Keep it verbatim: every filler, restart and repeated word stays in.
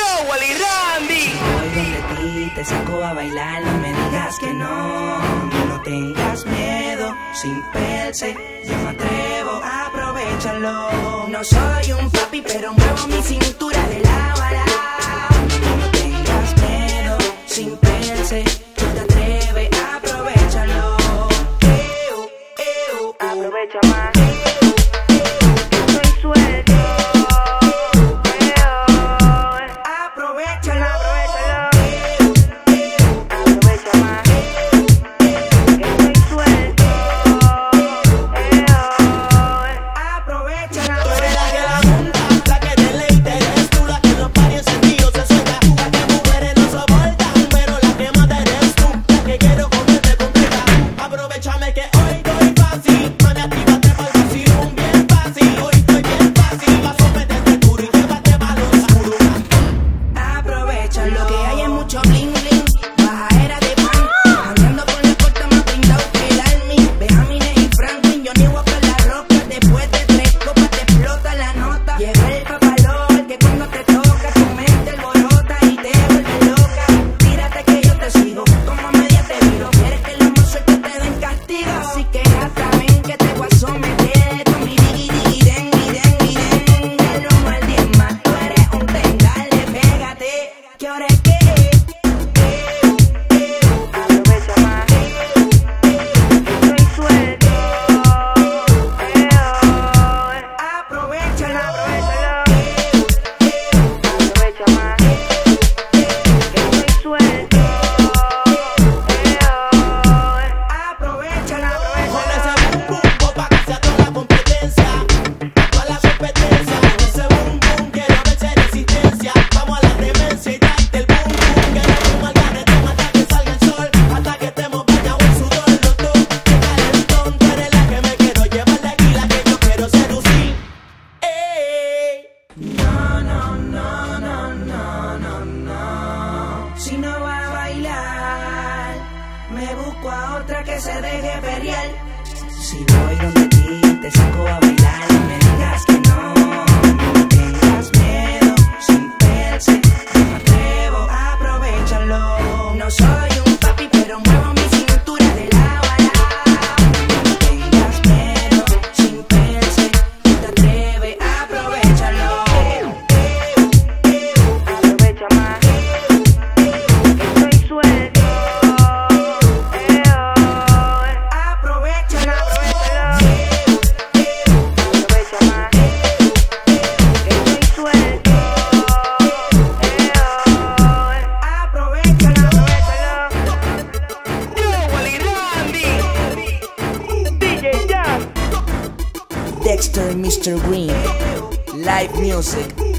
Wally Randy. Voy donde ti, te saco a bailar, no me digas que no. No tengas miedo, sin perse, yo me atrevo, aprovechalo. No soy un papi, pero muevo mi cintura de lado a lado. No tengas miedo, sin perse, tú te atreves, aprovechalo. Eu, eu, Aprovecha más. Estoy suelto. aprovechalo. Aprovecha más. Estoy suelto. Aprovechalo. Tú eres la que la monta, la que deleite, eres tú la que en los parios sentidos se suelta. La que mujeres no soportan, pero la que mata eres tú, la que quiero comerte completa. Aprovechame que hoy estoy fácil, mami, actívate pa'l vacilón bien fácil. Hoy estoy bien fácil, pa' someterte duro y llévate pa' lo oscuro. Aprovecha lo que hay es mucho bling bling. Bajadera de pan, andando con la corta más pintado que el Almin. Benjamines y Franklin, yo ni voy a por la roca. Después de tres copas te explota la nota. Llega el papalor que cuando te toca tu mente alborota y te vuelve loca. Tírate que yo te sigo, como media te viro. Quieres que los mozos que te den castigo, así que hasta ven que te voy a someter. Con mi diggy diggy den, mi den, mi den. De lo mal diez más, tú eres un ten, dale, pégate. ¿Qué hora es que es? Aprovecha más. Estoy suelto. Aprovechalo. Aprovecha más. Estoy suelto. Aprovechalo. Con ese boom boom, vos pa' que sea toda la competencia. Toda la competencia. Con ese boom boom, quiero ver si hay resistencia. Vamos a la demencia y darte el boom boom. Que no fumo al garretón hasta que salga el sol. Hasta que estemos bañados en sudor los dos. Qué calentón, tú eres la que me quiero llevar de aquí, la que yo quiero seducir. Ey. No, no, no, no, no, no, no. Si no va a bailar, me busco a otra que se deje ferial. Si voy donde ti, te saco a bailar, no me digas que no. No tengas miedo, sin perse, yo me atrevo, aprovechalo. No soy un papi, pero muevo mi cintura de lado a lado. No tengas miedo, sin perse, tú te atreves, aprovechalo. Aprovecha más. Estoy suelto. Aprovechalo. Aprovecha más. Estoy suelto. Aprovechalo. Wally Randy. D J Jam. Dexter, mister Green, live music.